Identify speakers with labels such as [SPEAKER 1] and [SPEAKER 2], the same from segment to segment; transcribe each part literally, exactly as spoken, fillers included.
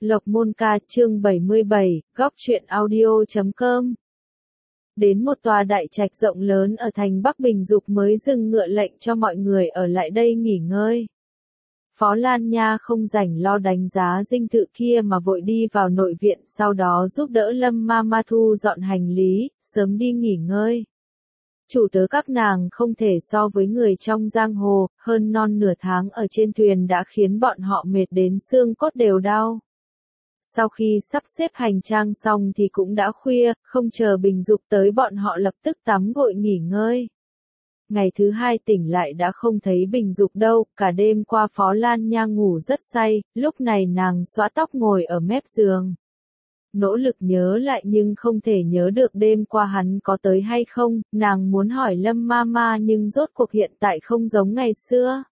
[SPEAKER 1] Lộc Môn Ca chương bảy mươi bảy, góc truyện audio chấm com. Đến một tòa đại trạch rộng lớn ở thành Bắc Bình Dục mới dừng ngựa lệnh cho mọi người ở lại đây nghỉ ngơi. Phó Lan Nha không rảnh lo đánh giá dinh thự kia mà vội đi vào nội viện, sau đó giúp đỡ Lâm Ma Ma thu dọn hành lý, sớm đi nghỉ ngơi. Chủ tớ các nàng không thể so với người trong giang hồ, hơn non nửa tháng ở trên thuyền đã khiến bọn họ mệt đến xương cốt đều đau. Sau khi sắp xếp hành trang xong thì cũng đã khuya, không chờ Bình Dục tới bọn họ lập tức tắm gội nghỉ ngơi. Ngày thứ hai tỉnh lại đã không thấy Bình Dục đâu, cả đêm qua Phó Lan Nha ngủ rất say, lúc này nàng xõa tóc ngồi ở mép giường. Nỗ lực nhớ lại nhưng không thể nhớ được đêm qua hắn có tới hay không, nàng muốn hỏi Lâm Ma Ma nhưng rốt cuộc hiện tại không giống ngày xưa.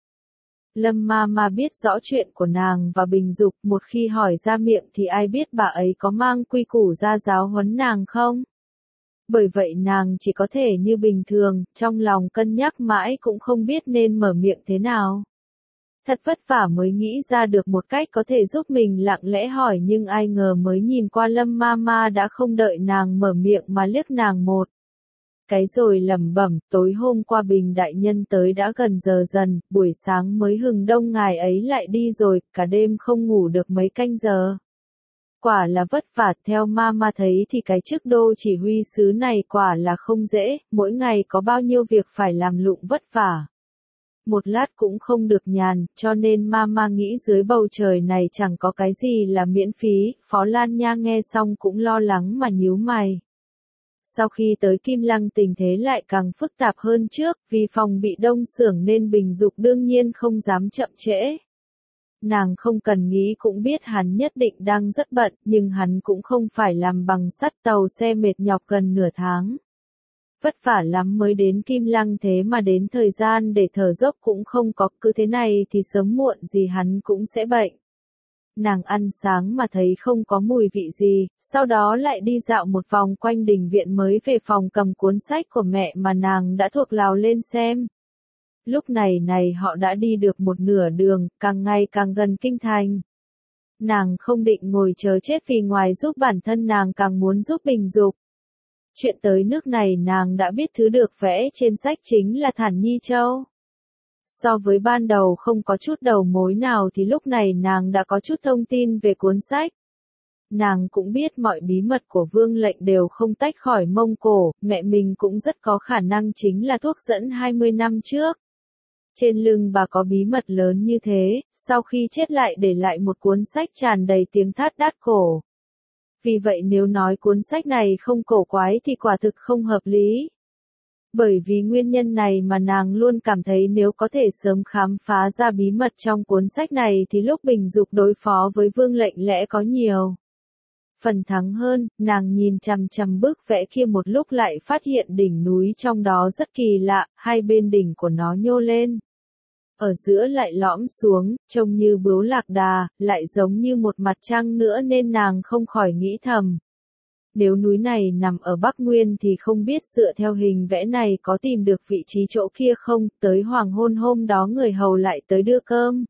[SPEAKER 1] Lâm Ma Ma biết rõ chuyện của nàng và Bình Dục, một khi hỏi ra miệng thì ai biết bà ấy có mang quy củ ra giáo huấn nàng không? Bởi vậy nàng chỉ có thể như bình thường, trong lòng cân nhắc mãi cũng không biết nên mở miệng thế nào. Thật vất vả mới nghĩ ra được một cách có thể giúp mình lặng lẽ hỏi, nhưng ai ngờ mới nhìn qua Lâm Ma Ma đã không đợi nàng mở miệng mà liếc nàng một cái rồi lẩm bẩm, tối hôm qua Bình đại nhân tới đã gần giờ dần, buổi sáng mới hừng đông ngài ấy lại đi rồi, cả đêm không ngủ được mấy canh giờ. Quả là vất vả, theo Ma Ma thấy thì cái chức đô chỉ huy sứ này quả là không dễ, mỗi ngày có bao nhiêu việc phải làm lụng vất vả. Một lát cũng không được nhàn, cho nên Ma Ma nghĩ dưới bầu trời này chẳng có cái gì là miễn phí. Phó Lan Nha nghe xong cũng lo lắng mà nhíu mày. Sau khi tới Kim Lăng tình thế lại càng phức tạp hơn trước, vì phòng bị đông xưởng nên Bình Dục đương nhiên không dám chậm trễ. Nàng không cần nghĩ cũng biết hắn nhất định đang rất bận, nhưng hắn cũng không phải làm bằng sắt tàu xe mệt nhọc gần nửa tháng. Vất vả lắm mới đến Kim Lăng, thế mà đến thời gian để thở dốc cũng không có, cứ thế này thì sớm muộn gì hắn cũng sẽ bệnh. Nàng ăn sáng mà thấy không có mùi vị gì, sau đó lại đi dạo một vòng quanh đình viện mới về phòng cầm cuốn sách của mẹ mà nàng đã thuộc lòng lên xem. Lúc này này họ đã đi được một nửa đường, càng ngày càng gần kinh thành. Nàng không định ngồi chờ chết vì ngoài giúp bản thân nàng càng muốn giúp Bình Dục. Chuyện tới nước này nàng đã biết thứ được vẽ trên sách chính là Thản Nhi Châu. So với ban đầu không có chút đầu mối nào thì lúc này nàng đã có chút thông tin về cuốn sách. Nàng cũng biết mọi bí mật của Vương Lệnh đều không tách khỏi Mông Cổ, mẹ mình cũng rất có khả năng chính là thuốc dẫn hai mươi năm trước. Trên lưng bà có bí mật lớn như thế, sau khi chết lại để lại một cuốn sách tràn đầy tiếng thát đát cổ. Vì vậy nếu nói cuốn sách này không cổ quái thì quả thực không hợp lý. Bởi vì nguyên nhân này mà nàng luôn cảm thấy nếu có thể sớm khám phá ra bí mật trong cuốn sách này thì lúc Bình Dục đối phó với Vương Lệnh lẽ có nhiều phần thắng hơn. Nàng nhìn chằm chằm bức vẽ kia một lúc lại phát hiện đỉnh núi trong đó rất kỳ lạ, hai bên đỉnh của nó nhô lên. Ở giữa lại lõm xuống, trông như bướu lạc đà, lại giống như một mặt trăng nữa nên nàng không khỏi nghĩ thầm. Nếu núi này nằm ở Bắc Nguyên thì không biết dựa theo hình vẽ này có tìm được vị trí chỗ kia không, tới hoàng hôn hôm đó người hầu lại tới đưa cơm.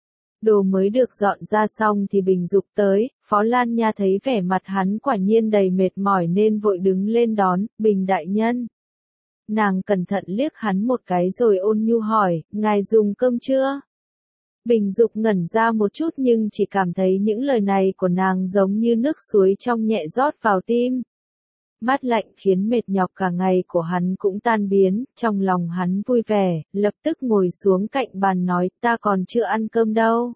[SPEAKER 1] Đồ mới được dọn ra xong thì Bình Dục tới, Phó Lan Nha thấy vẻ mặt hắn quả nhiên đầy mệt mỏi nên vội đứng lên đón, Bình đại nhân. Nàng cẩn thận liếc hắn một cái rồi ôn nhu hỏi, ngài dùng cơm chưa? Bình Dục ngẩn ra một chút nhưng chỉ cảm thấy những lời này của nàng giống như nước suối trong nhẹ rót vào tim. Mát lạnh khiến mệt nhọc cả ngày của hắn cũng tan biến, trong lòng hắn vui vẻ, lập tức ngồi xuống cạnh bàn nói, ta còn chưa ăn cơm đâu.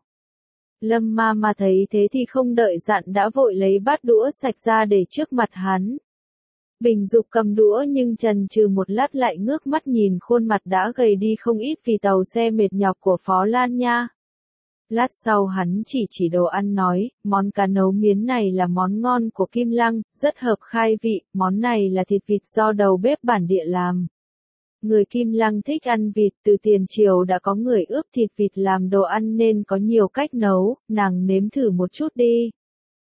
[SPEAKER 1] Lâm Ma Ma thấy thế thì không đợi dặn đã vội lấy bát đũa sạch ra để trước mặt hắn. Bình Dục cầm đũa nhưng chần chừ một lát lại ngước mắt nhìn khuôn mặt đã gầy đi không ít vì tàu xe mệt nhọc của Phó Lan Nha. Lát sau hắn chỉ chỉ đồ ăn nói, món cá nấu miến này là món ngon của Kim Lăng, rất hợp khai vị, món này là thịt vịt do đầu bếp bản địa làm. Người Kim Lăng thích ăn vịt, từ tiền triều đã có người ướp thịt vịt làm đồ ăn nên có nhiều cách nấu, nàng nếm thử một chút đi.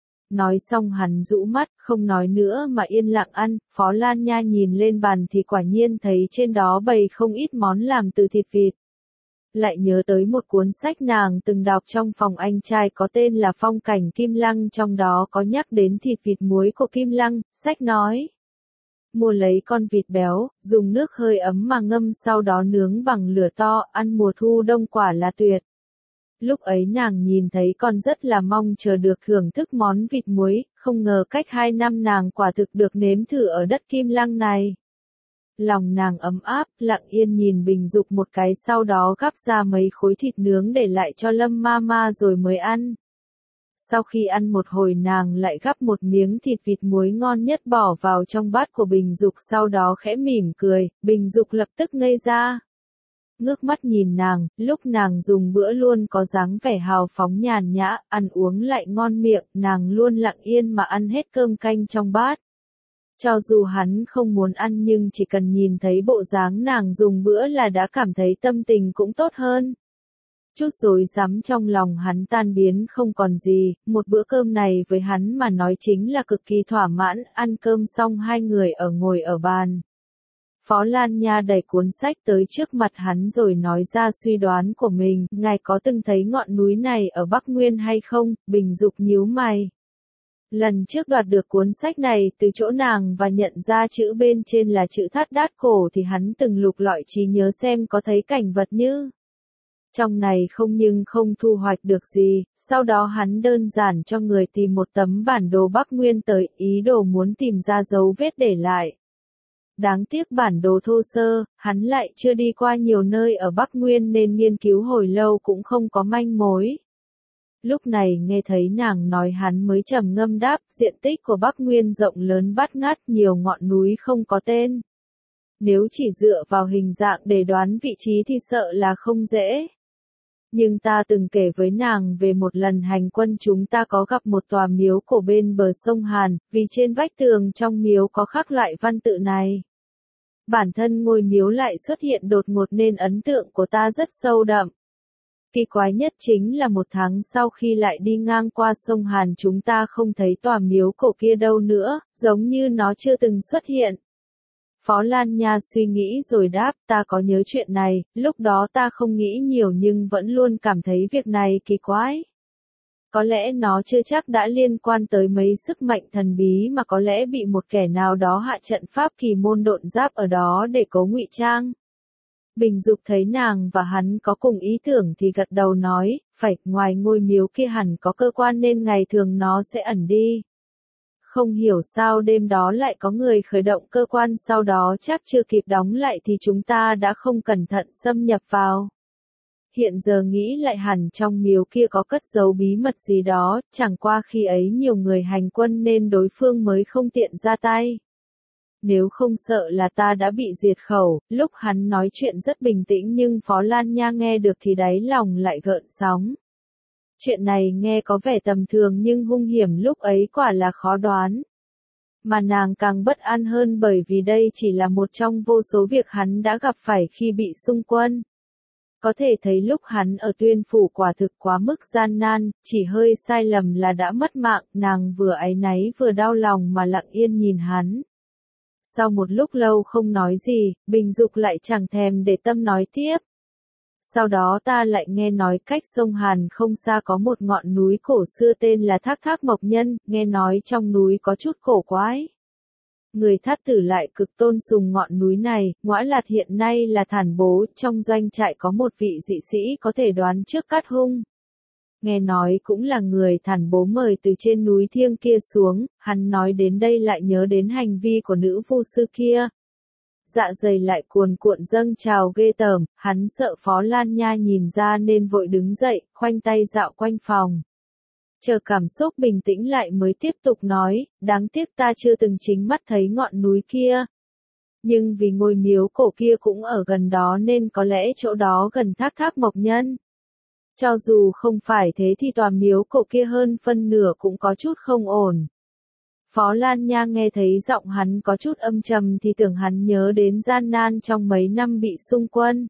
[SPEAKER 1] Nói xong hắn rũ mắt, không nói nữa mà yên lặng ăn. Phó Lan Nha nhìn lên bàn thì quả nhiên thấy trên đó bày không ít món làm từ thịt vịt. lại nhớ tới một cuốn sách nàng từng đọc trong phòng anh trai có tên là Phong cảnh Kim Lăng, trong đó có nhắc đến thịt vịt muối của Kim Lăng, sách nói. Mua lấy con vịt béo, dùng nước hơi ấm mà ngâm sau đó nướng bằng lửa to, ăn mùa thu đông quả là tuyệt. Lúc ấy nàng nhìn thấy còn rất là mong chờ được thưởng thức món vịt muối, không ngờ cách hai năm nàng quả thực được nếm thử ở đất Kim Lăng này. Lòng nàng ấm áp, lặng yên nhìn Bình Dục một cái, sau đó gắp ra mấy khối thịt nướng để lại cho Lâm Mama rồi mới ăn. Sau khi ăn một hồi nàng lại gắp một miếng thịt vịt muối ngon nhất bỏ vào trong bát của Bình Dục, sau đó khẽ mỉm cười, Bình Dục lập tức ngây ra. Ngước mắt nhìn nàng, lúc nàng dùng bữa luôn có dáng vẻ hào phóng nhàn nhã, ăn uống lại ngon miệng, nàng luôn lặng yên mà ăn hết cơm canh trong bát. Cho dù hắn không muốn ăn nhưng chỉ cần nhìn thấy bộ dáng nàng dùng bữa là đã cảm thấy tâm tình cũng tốt hơn. Chút rối rắm trong lòng hắn tan biến không còn gì, một bữa cơm này với hắn mà nói chính là cực kỳ thỏa mãn, ăn cơm xong hai người ở ngồi ở bàn. Phó Lan Nha đẩy cuốn sách tới trước mặt hắn rồi nói ra suy đoán của mình, ngài có từng thấy ngọn núi này ở Bắc Nguyên hay không? Bình Dục nhíu mày. Lần trước đoạt được cuốn sách này từ chỗ nàng và nhận ra chữ bên trên là chữ Thát Đát Cổ thì hắn từng lục lọi trí nhớ xem có thấy cảnh vật như trong này không, nhưng không thu hoạch được gì. Sau đó hắn đơn giản cho người tìm một tấm bản đồ Bắc Nguyên tới, ý đồ muốn tìm ra dấu vết để lại. Đáng tiếc bản đồ thô sơ, hắn lại chưa đi qua nhiều nơi ở Bắc Nguyên nên nghiên cứu hồi lâu cũng không có manh mối. Lúc này nghe thấy nàng nói hắn mới trầm ngâm đáp, diện tích của Bắc Nguyên rộng lớn bát ngát, nhiều ngọn núi không có tên. Nếu chỉ dựa vào hình dạng để đoán vị trí thì sợ là không dễ. Nhưng ta từng kể với nàng về một lần hành quân chúng ta có gặp một tòa miếu cổ bên bờ sông Hàn, vì trên vách tường trong miếu có khắc lại văn tự này. Bản thân ngôi miếu lại xuất hiện đột ngột nên ấn tượng của ta rất sâu đậm. Kỳ quái nhất chính là một tháng sau khi lại đi ngang qua sông Hàn chúng ta không thấy tòa miếu cổ kia đâu nữa, giống như nó chưa từng xuất hiện. Phó Lan Nha suy nghĩ rồi đáp, ta có nhớ chuyện này, lúc đó ta không nghĩ nhiều nhưng vẫn luôn cảm thấy việc này kỳ quái. Có lẽ nó chưa chắc đã liên quan tới mấy sức mạnh thần bí mà có lẽ bị một kẻ nào đó hạ trận pháp kỳ môn độn giáp ở đó để cố ngụy trang. Bình Dục thấy nàng và hắn có cùng ý tưởng thì gật đầu nói, phải, ngoài ngôi miếu kia hẳn có cơ quan nên ngày thường nó sẽ ẩn đi. Không hiểu sao đêm đó lại có người khởi động cơ quan, sau đó chắc chưa kịp đóng lại thì chúng ta đã không cẩn thận xâm nhập vào. Hiện giờ nghĩ lại hẳn trong miếu kia có cất giấu bí mật gì đó, chẳng qua khi ấy nhiều người hành quân nên đối phương mới không tiện ra tay. Nếu không sợ là ta đã bị diệt khẩu. Lúc hắn nói chuyện rất bình tĩnh nhưng Phó Lan Nha nghe được thì đáy lòng lại gợn sóng. Chuyện này nghe có vẻ tầm thường nhưng hung hiểm lúc ấy quả là khó đoán. Mà nàng càng bất an hơn bởi vì đây chỉ là một trong vô số việc hắn đã gặp phải khi bị xung quân. Có thể thấy lúc hắn ở Tuyên Phủ quả thực quá mức gian nan, chỉ hơi sai lầm là đã mất mạng, nàng vừa áy náy vừa đau lòng mà lặng yên nhìn hắn. Sau một lúc lâu không nói gì, Bình Dục lại chẳng thèm để tâm nói tiếp. Sau đó ta lại nghe nói cách sông Hàn không xa có một ngọn núi cổ xưa tên là Thác Thác Mộc Nhân, nghe nói trong núi có chút cổ quái. Người Thát Tử lại cực tôn sùng ngọn núi này, Ngõa Lạt hiện nay là thản bố, trong doanh trại có một vị dị sĩ có thể đoán trước cát hung. Nghe nói cũng là người thản bố mời từ trên núi thiêng kia xuống, hắn nói đến đây lại nhớ đến hành vi của nữ vu sư kia. Dạ dày lại cuồn cuộn dâng trào ghê tởm, hắn sợ Phó Lan Nha nhìn ra nên vội đứng dậy, khoanh tay dạo quanh phòng. Chờ cảm xúc bình tĩnh lại mới tiếp tục nói, đáng tiếc ta chưa từng chính mắt thấy ngọn núi kia. Nhưng vì ngôi miếu cổ kia cũng ở gần đó nên có lẽ chỗ đó gần Thác Thác Mộc Nhân. Cho dù không phải thế thì tòa miếu cổ kia hơn phân nửa cũng có chút không ổn. Phó Lan Nha nghe thấy giọng hắn có chút âm trầm thì tưởng hắn nhớ đến gian nan trong mấy năm bị xung quân.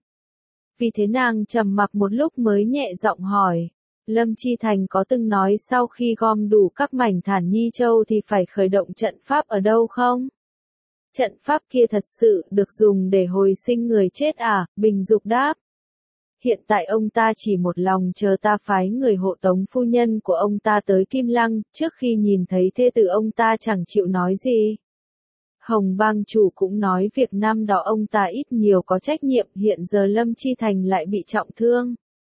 [SPEAKER 1] Vì thế nàng trầm mặc một lúc mới nhẹ giọng hỏi, Lâm Chi Thành có từng nói sau khi gom đủ các mảnh Thản Nhi Châu thì phải khởi động trận pháp ở đâu không? Trận pháp kia thật sự được dùng để hồi sinh người chết à? Bình Dục đáp. hiện tại ông ta chỉ một lòng chờ ta phái người hộ tống phu nhân của ông ta tới Kim Lăng, trước khi nhìn thấy thê tử ông ta chẳng chịu nói gì. Hồng bang chủ cũng nói việc năm đó ông ta ít nhiều có trách nhiệm, hiện giờ Lâm Chi Thành lại bị trọng thương.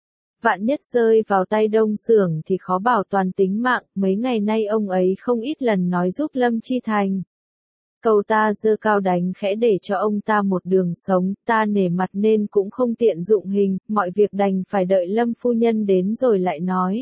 [SPEAKER 1] Vạn nhất rơi vào tay Đông Xưởng thì khó bảo toàn tính mạng, mấy ngày nay ông ấy không ít lần nói giúp Lâm Chi Thành. Cầu ta giơ cao đánh khẽ để cho ông ta một đường sống, ta nể mặt nên cũng không tiện dụng hình, mọi việc đành phải đợi Lâm phu nhân đến rồi lại nói.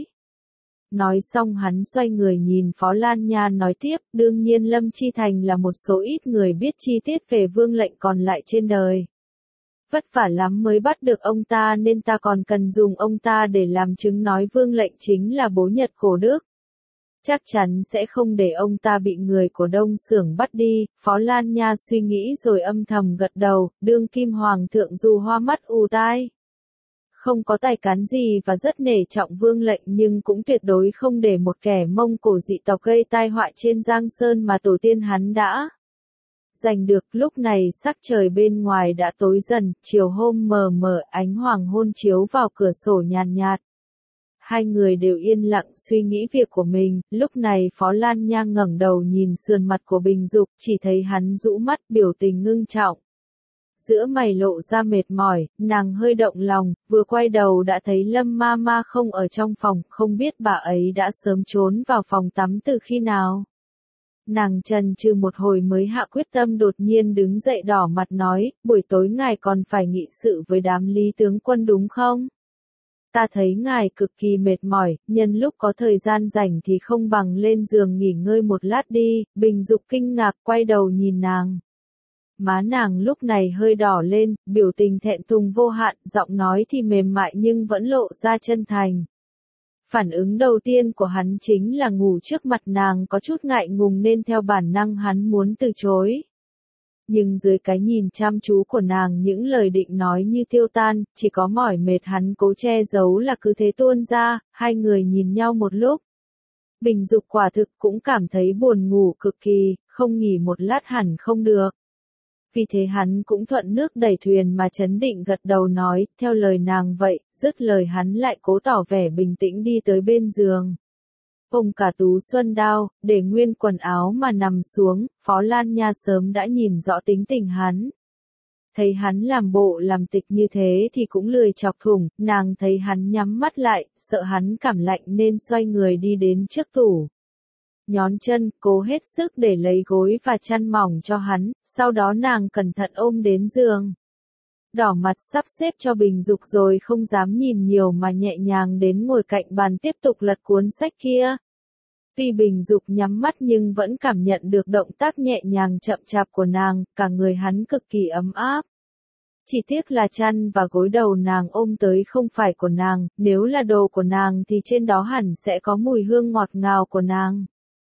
[SPEAKER 1] Nói xong hắn xoay người nhìn Phó Lan Nha nói tiếp, đương nhiên Lâm Chi Thành là một số ít người biết chi tiết về vương lệnh còn lại trên đời. Vất vả lắm mới bắt được ông ta nên ta còn cần dùng ông ta để làm chứng nói vương lệnh chính là bố Nhật Cổ Đức. Chắc chắn sẽ không để ông ta bị người của Đông Xưởng bắt đi, Phó Lan Nha suy nghĩ rồi âm thầm gật đầu, đương kim hoàng thượng dù hoa mắt ù tai. Không có tài cán gì và rất nể trọng vương lệnh nhưng cũng tuyệt đối không để một kẻ Mông Cổ dị tộc gây tai họa trên Giang Sơn mà tổ tiên hắn đã giành được. Lúc này sắc trời bên ngoài đã tối dần, chiều hôm mờ mờ, ánh hoàng hôn chiếu vào cửa sổ nhàn nhạt. Hai người đều yên lặng suy nghĩ việc của mình, lúc này Phó Lan Nha ngẩng đầu nhìn sườn mặt của Bình Dục, chỉ thấy hắn rũ mắt biểu tình ngưng trọng. Giữa mày lộ ra mệt mỏi, nàng hơi động lòng, vừa quay đầu đã thấy Lâm ma ma không ở trong phòng, không biết bà ấy đã sớm trốn vào phòng tắm từ khi nào. Nàng chần chừ một hồi mới hạ quyết tâm đột nhiên đứng dậy đỏ mặt nói, buổi tối ngài còn phải nghị sự với đám Lý tướng quân đúng không? Ta thấy ngài cực kỳ mệt mỏi, nhân lúc có thời gian rảnh thì không bằng lên giường nghỉ ngơi một lát đi. Bình Dục kinh ngạc quay đầu nhìn nàng. Má nàng lúc này hơi đỏ lên, biểu tình thẹn thùng vô hạn, giọng nói thì mềm mại nhưng vẫn lộ ra chân thành. Phản ứng đầu tiên của hắn chính là ngủ trước mặt nàng có chút ngại ngùng nên theo bản năng hắn muốn từ chối. Nhưng dưới cái nhìn chăm chú của nàng những lời định nói như tiêu tan, chỉ có mỏi mệt hắn cố che giấu là cứ thế tuôn ra, hai người nhìn nhau một lúc. Bình Dục quả thực cũng cảm thấy buồn ngủ cực kỳ, không nghỉ một lát hẳn không được. Vì thế hắn cũng thuận nước đẩy thuyền mà trấn định gật đầu nói, theo lời nàng vậy, dứt lời hắn lại cố tỏ vẻ bình tĩnh đi tới bên giường. Ôm cả túi xuân đao, để nguyên quần áo mà nằm xuống, Phó Lan Nha sớm đã nhìn rõ tính tình hắn. Thấy hắn làm bộ làm tịch như thế thì cũng lười chọc thủng, nàng thấy hắn nhắm mắt lại, sợ hắn cảm lạnh nên xoay người đi đến trước tủ. Nhón chân, cố hết sức để lấy gối và chăn mỏng cho hắn, sau đó nàng cẩn thận ôm đến giường. Đỏ mặt sắp xếp cho Bình Dục rồi không dám nhìn nhiều mà nhẹ nhàng đến ngồi cạnh bàn tiếp tục lật cuốn sách kia. Tuy Bình Dục nhắm mắt nhưng vẫn cảm nhận được động tác nhẹ nhàng chậm chạp của nàng, cả người hắn cực kỳ ấm áp. Chỉ tiếc là chăn và gối đầu nàng ôm tới không phải của nàng, nếu là đồ của nàng thì trên đó hẳn sẽ có mùi hương ngọt ngào của nàng.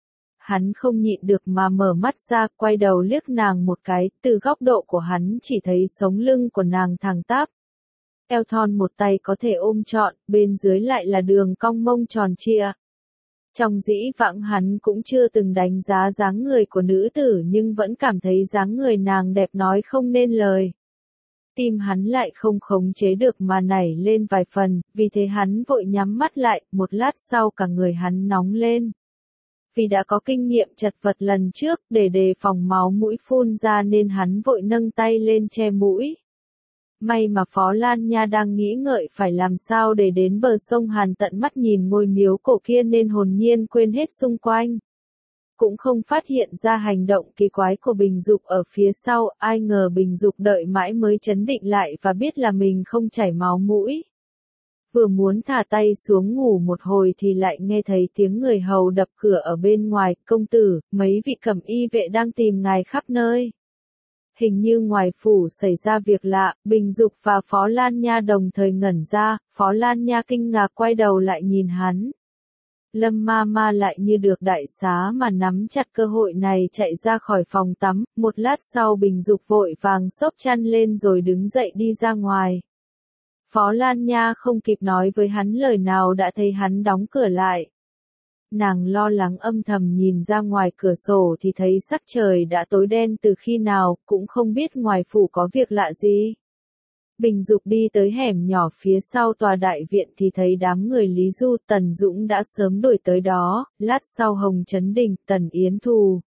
[SPEAKER 1] Hắn không nhịn được mà mở mắt ra, quay đầu liếc nàng một cái, từ góc độ của hắn chỉ thấy sống lưng của nàng thẳng tắp. Eo thon một tay có thể ôm trọn, bên dưới lại là đường cong mông tròn trịa. Trong dĩ vãng hắn cũng chưa từng đánh giá dáng người của nữ tử nhưng vẫn cảm thấy dáng người nàng đẹp nói không nên lời. Tim hắn lại không khống chế được mà nảy lên vài phần, vì thế hắn vội nhắm mắt lại, một lát sau cả người hắn nóng lên. Vì đã có kinh nghiệm chật vật lần trước, để đề phòng máu mũi phun ra nên hắn vội nâng tay lên che mũi. May mà Phó Lan Nha đang nghĩ ngợi phải làm sao để đến bờ sông Hàn tận mắt nhìn ngôi miếu cổ kia nên hồn nhiên quên hết xung quanh. Cũng không phát hiện ra hành động kỳ quái của Bình Dục ở phía sau, ai ngờ Bình Dục đợi mãi mới trấn định lại và biết là mình không chảy máu mũi. Vừa muốn thả tay xuống ngủ một hồi thì lại nghe thấy tiếng người hầu đập cửa ở bên ngoài, công tử, mấy vị cẩm y vệ đang tìm ngài khắp nơi. Hình như ngoài phủ xảy ra việc lạ, Bình Dục và Phó Lan Nha đồng thời ngẩn ra, Phó Lan Nha kinh ngạc quay đầu lại nhìn hắn. Lâm ma ma lại như được đại xá mà nắm chặt cơ hội này chạy ra khỏi phòng tắm, một lát sau Bình Dục vội vàng xốc chăn lên rồi đứng dậy đi ra ngoài. Phó Lan Nha không kịp nói với hắn lời nào đã thấy hắn đóng cửa lại. Nàng lo lắng âm thầm nhìn ra ngoài cửa sổ thì thấy sắc trời đã tối đen từ khi nào, cũng không biết ngoài phủ có việc lạ gì. Bình Dục đi tới hẻm nhỏ phía sau tòa đại viện thì thấy đám người Lý Du, Tần Dũng đã sớm đuổi tới đó, lát sau Hồng Chấn Đình, Tần Yến Thù.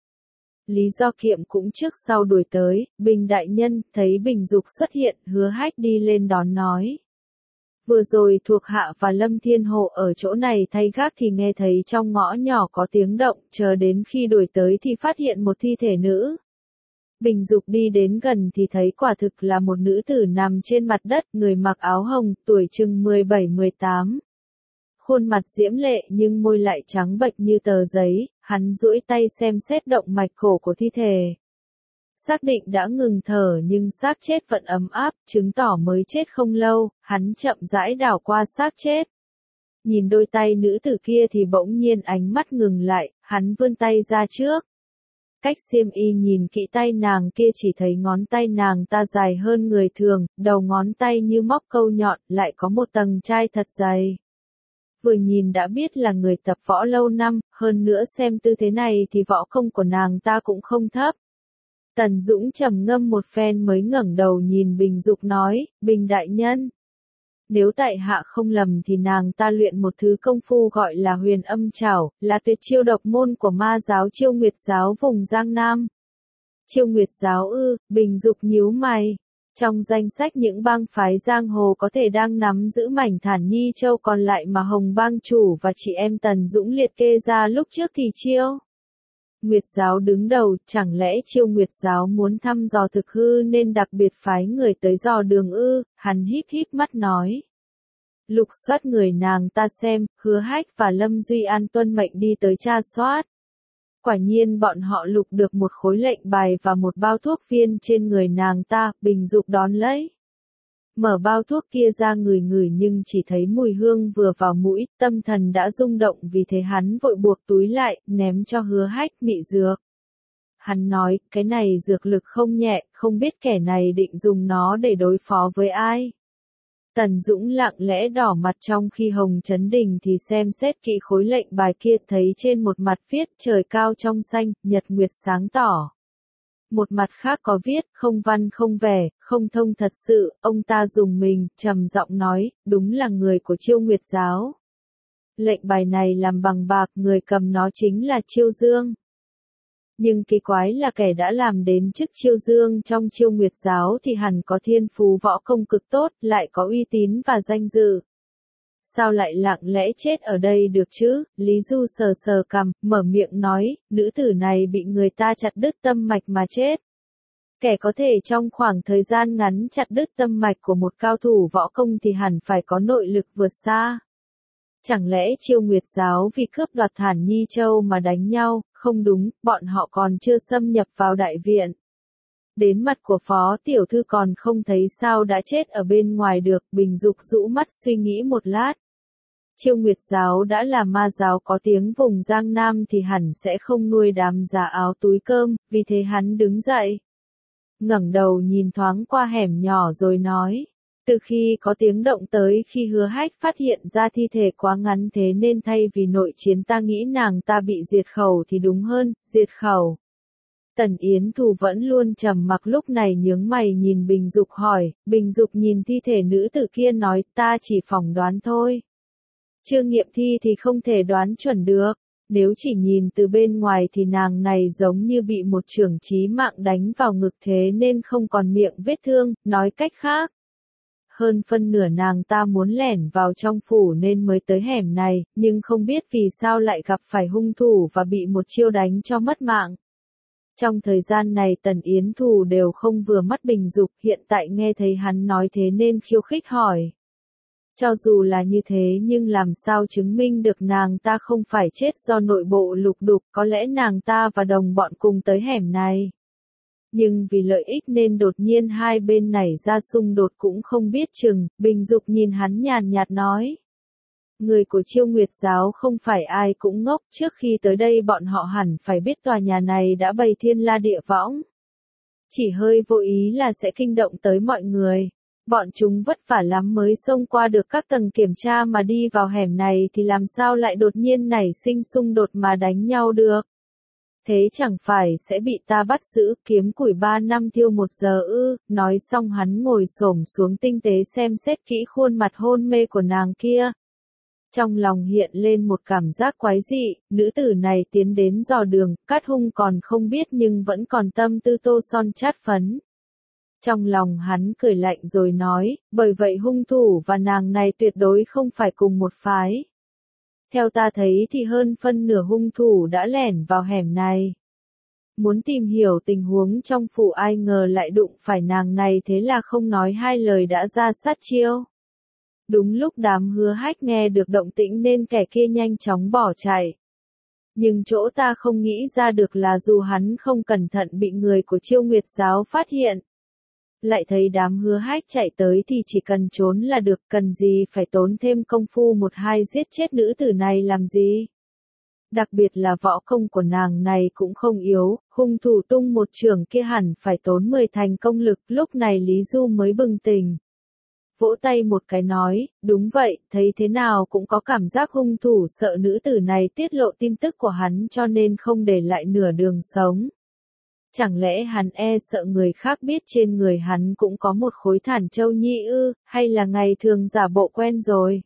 [SPEAKER 1] Lý Do Kiệm cũng trước sau đuổi tới, Bình đại nhân, thấy Bình Dục xuất hiện, Hứa Hách đi lên đón nói. Vừa rồi thuộc hạ và Lâm Thiên Hộ ở chỗ này thay gác thì nghe thấy trong ngõ nhỏ có tiếng động, chờ đến khi đuổi tới thì phát hiện một thi thể nữ. Bình Dục đi đến gần thì thấy quả thực là một nữ tử nằm trên mặt đất, người mặc áo hồng, tuổi chừng mười bảy mười tám. Khuôn mặt diễm lệ nhưng môi lại trắng bệch như tờ giấy, hắn duỗi tay xem xét động mạch cổ của thi thể. Xác định đã ngừng thở nhưng xác chết vẫn ấm áp, chứng tỏ mới chết không lâu, hắn chậm rãi đảo qua xác chết. Nhìn đôi tay nữ tử kia thì bỗng nhiên ánh mắt ngừng lại, hắn vươn tay ra trước. Cách xiêm y nhìn kỹ tay nàng kia chỉ thấy ngón tay nàng ta dài hơn người thường, đầu ngón tay như móc câu nhọn, lại có một tầng chai thật dày. Vừa nhìn đã biết là người tập võ lâu năm, hơn nữa xem tư thế này thì võ công của nàng ta cũng không thấp. Tần Dũng trầm ngâm một phen mới ngẩng đầu nhìn Bình Dục nói, Bình đại nhân. Nếu tại hạ không lầm thì nàng ta luyện một thứ công phu gọi là huyền âm trảo, là tuyệt chiêu độc môn của ma giáo Chiêu Nguyệt giáo vùng Giang Nam. Chiêu Nguyệt giáo ư, Bình Dục nhíu mày. Trong danh sách những bang phái giang hồ có thể đang nắm giữ mảnh Thản Nhi Châu còn lại mà Hồng bang chủ và chị em Tần Dũng liệt kê ra lúc trước thì Chiêu Nguyệt giáo đứng đầu, chẳng lẽ Chiêu Nguyệt giáo muốn thăm dò thực hư nên đặc biệt phái người tới dò đường ư, hắn híp híp mắt nói. Lục soát người nàng ta xem, Hứa Hách và Lâm Duy An tuân mệnh đi tới tra soát. Quả nhiên bọn họ lục được một khối lệnh bài và một bao thuốc viên trên người nàng ta, Bình Dục đón lấy. Mở bao thuốc kia ra ngửi ngửi nhưng chỉ thấy mùi hương vừa vào mũi, tâm thần đã rung động vì thế hắn vội buộc túi lại, ném cho Hứa Hách mị dược. Hắn nói, cái này dược lực không nhẹ, không biết kẻ này định dùng nó để đối phó với ai. Tần Dũng lặng lẽ đỏ mặt trong khi Hồng Chấn Đình thì xem xét kỹ khối lệnh bài kia thấy trên một mặt viết trời cao trong xanh, nhật nguyệt sáng tỏ. Một mặt khác có viết không văn không vẻ, không thông thật sự, ông ta dùng mình, trầm giọng nói, đúng là người của Chiêu Nguyệt giáo. Lệnh bài này làm bằng bạc, người cầm nó chính là Chiêu Dương. Nhưng kỳ quái là kẻ đã làm đến chức Chiêu Dương trong Chiêu Nguyệt giáo thì hẳn có thiên phú võ công cực tốt, lại có uy tín và danh dự. Sao lại lặng lẽ chết ở đây được chứ? Lý Du sờ sờ cằm, mở miệng nói, nữ tử này bị người ta chặt đứt tâm mạch mà chết. Kẻ có thể trong khoảng thời gian ngắn chặt đứt tâm mạch của một cao thủ võ công thì hẳn phải có nội lực vượt xa. Chẳng lẽ Chiêu Nguyệt giáo vì cướp đoạt Thản Nhi Châu mà đánh nhau? Không đúng, bọn họ còn chưa xâm nhập vào đại viện. Đến mặt của Phó Tiểu Thư còn không thấy sao đã chết ở bên ngoài được, Bình Dục rũ mắt suy nghĩ một lát. Chiêu Nguyệt giáo đã là ma giáo có tiếng vùng Giang Nam thì hẳn sẽ không nuôi đám giả áo túi cơm, vì thế hắn đứng dậy. Ngẩng đầu nhìn thoáng qua hẻm nhỏ rồi nói. Từ khi có tiếng động tới khi Hứa Hách phát hiện ra thi thể quá ngắn thế nên thay vì nội chiến ta nghĩ nàng ta bị diệt khẩu thì đúng hơn, diệt khẩu. Tần Yến Thù vẫn luôn trầm mặc lúc này nhướng mày nhìn Bình Dục hỏi, Bình Dục nhìn thi thể nữ tử kia nói ta chỉ phỏng đoán thôi. Chưa nghiệm thi thì không thể đoán chuẩn được, nếu chỉ nhìn từ bên ngoài thì nàng này giống như bị một chưởng chí mạng đánh vào ngực thế nên không còn miệng vết thương, nói cách khác. Hơn phân nửa nàng ta muốn lẻn vào trong phủ nên mới tới hẻm này, nhưng không biết vì sao lại gặp phải hung thủ và bị một chiêu đánh cho mất mạng. Trong thời gian này Tần Yến Thù đều không vừa mắt Bình Dục, hiện tại nghe thấy hắn nói thế nên khiêu khích hỏi. Cho dù là như thế nhưng làm sao chứng minh được nàng ta không phải chết do nội bộ lục đục, có lẽ nàng ta và đồng bọn cùng tới hẻm này. Nhưng vì lợi ích nên đột nhiên hai bên nảy ra xung đột cũng không biết chừng, Bình Dục nhìn hắn nhàn nhạt nói. Người của Chiêu Nguyệt giáo không phải ai cũng ngốc, trước khi tới đây bọn họ hẳn phải biết tòa nhà này đã bày thiên la địa võng. Chỉ hơi vô ý là sẽ kinh động tới mọi người. Bọn chúng vất vả lắm mới xông qua được các tầng kiểm tra mà đi vào hẻm này thì làm sao lại đột nhiên nảy sinh xung đột mà đánh nhau được. Thế chẳng phải sẽ bị ta bắt giữ, kiếm củi ba năm thiêu một giờ ư? Nói xong hắn ngồi xổm xuống tinh tế xem xét kỹ khuôn mặt hôn mê của nàng kia. Trong lòng hiện lên một cảm giác quái dị, nữ tử này tiến đến dò đường, Cát Hung còn không biết nhưng vẫn còn tâm tư tô son chát phấn. Trong lòng hắn cười lạnh rồi nói, bởi vậy hung thủ và nàng này tuyệt đối không phải cùng một phái. Theo ta thấy thì hơn phân nửa hung thủ đã lẻn vào hẻm này. Muốn tìm hiểu tình huống trong phủ, ai ngờ lại đụng phải nàng này, thế là không nói hai lời đã ra sát chiêu. Đúng lúc Đám Hứa Hách nghe được động tĩnh nên kẻ kia nhanh chóng bỏ chạy. Nhưng chỗ ta không nghĩ ra được là dù hắn không cẩn thận bị người của Chiêu Nguyệt giáo phát hiện, lại thấy Đám Hứa Hách chạy tới thì chỉ cần trốn là được, cần gì phải tốn thêm công phu một hai giết chết nữ tử này làm gì. Đặc biệt là võ công của nàng này cũng không yếu, hung thủ tung một chưởng kia hẳn phải tốn mười thành công lực. Lúc này Lý Du mới bừng tỉnh. Vỗ tay một cái nói, đúng vậy, thấy thế nào cũng có cảm giác hung thủ sợ nữ tử này tiết lộ tin tức của hắn cho nên không để lại nửa đường sống. Chẳng lẽ hắn e sợ người khác biết trên người hắn cũng có một khối thản châu nhi ư, hay là ngày thường giả bộ quen rồi?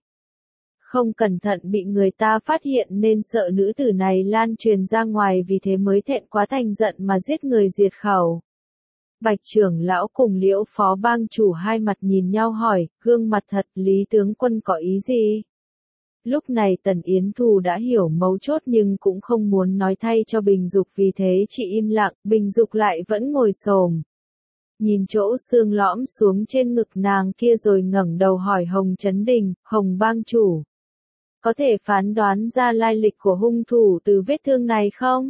[SPEAKER 1] Không cẩn thận bị người ta phát hiện nên sợ nữ tử này lan truyền ra ngoài, vì thế mới thẹn quá thành giận mà giết người diệt khẩu. Bạch trưởng lão cùng Liễu phó bang chủ hai mặt nhìn nhau hỏi, gương mặt thật, Lý tướng quân có ý gì? Lúc này Tần Yến Thù đã hiểu mấu chốt nhưng cũng không muốn nói thay cho Bình Dục, vì thế chỉ im lặng. Bình Dục lại vẫn ngồi xổm, nhìn chỗ xương lõm xuống trên ngực nàng kia rồi ngẩng đầu hỏi Hồng Chấn Đình, Hồng bang chủ, có thể phán đoán ra lai lịch của hung thủ từ vết thương này không?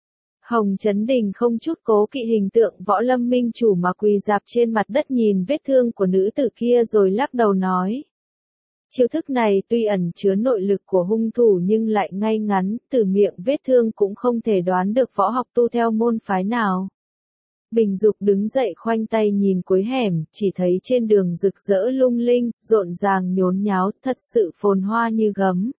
[SPEAKER 1] Hồng Chấn Đình không chút cố kỵ hình tượng võ lâm minh chủ mà quỳ rạp trên mặt đất nhìn vết thương của nữ tử kia rồi lắc đầu nói. Chiêu thức này tuy ẩn chứa nội lực của hung thủ nhưng lại ngay ngắn, từ miệng vết thương cũng không thể đoán được võ học tu theo môn phái nào. Bình Dục đứng dậy khoanh tay nhìn cuối hẻm, chỉ thấy trên đường rực rỡ lung linh, rộn ràng nhốn nháo, thật sự phồn hoa như gấm.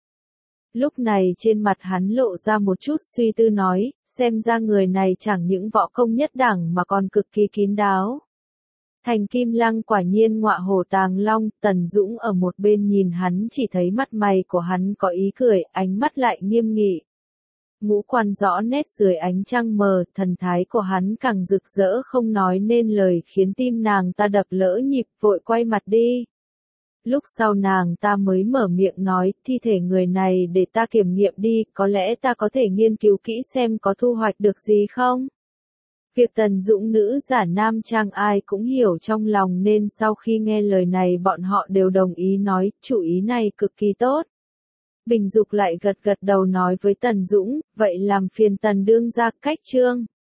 [SPEAKER 1] Lúc này trên mặt hắn lộ ra một chút suy tư nói, xem ra người này chẳng những võ công nhất đẳng mà còn cực kỳ kín đáo. Thành Kim Lăng quả nhiên ngọa hổ tàng long. Tần Dũng ở một bên nhìn hắn chỉ thấy mặt mày của hắn có ý cười, ánh mắt lại nghiêm nghị. Ngũ quan rõ nét dưới ánh trăng mờ, thần thái của hắn càng rực rỡ không nói nên lời, khiến tim nàng ta đập lỡ nhịp, vội quay mặt đi. Lúc sau nàng ta mới mở miệng nói, thi thể người này để ta kiểm nghiệm đi, có lẽ ta có thể nghiên cứu kỹ xem có thu hoạch được gì không? Việc Tần Dũng nữ giả nam trang ai cũng hiểu trong lòng nên sau khi nghe lời này bọn họ đều đồng ý nói, chủ ý này cực kỳ tốt. Bình Dục lại gật gật đầu nói với Tần Dũng, vậy làm phiền Tần đương gia cách trương.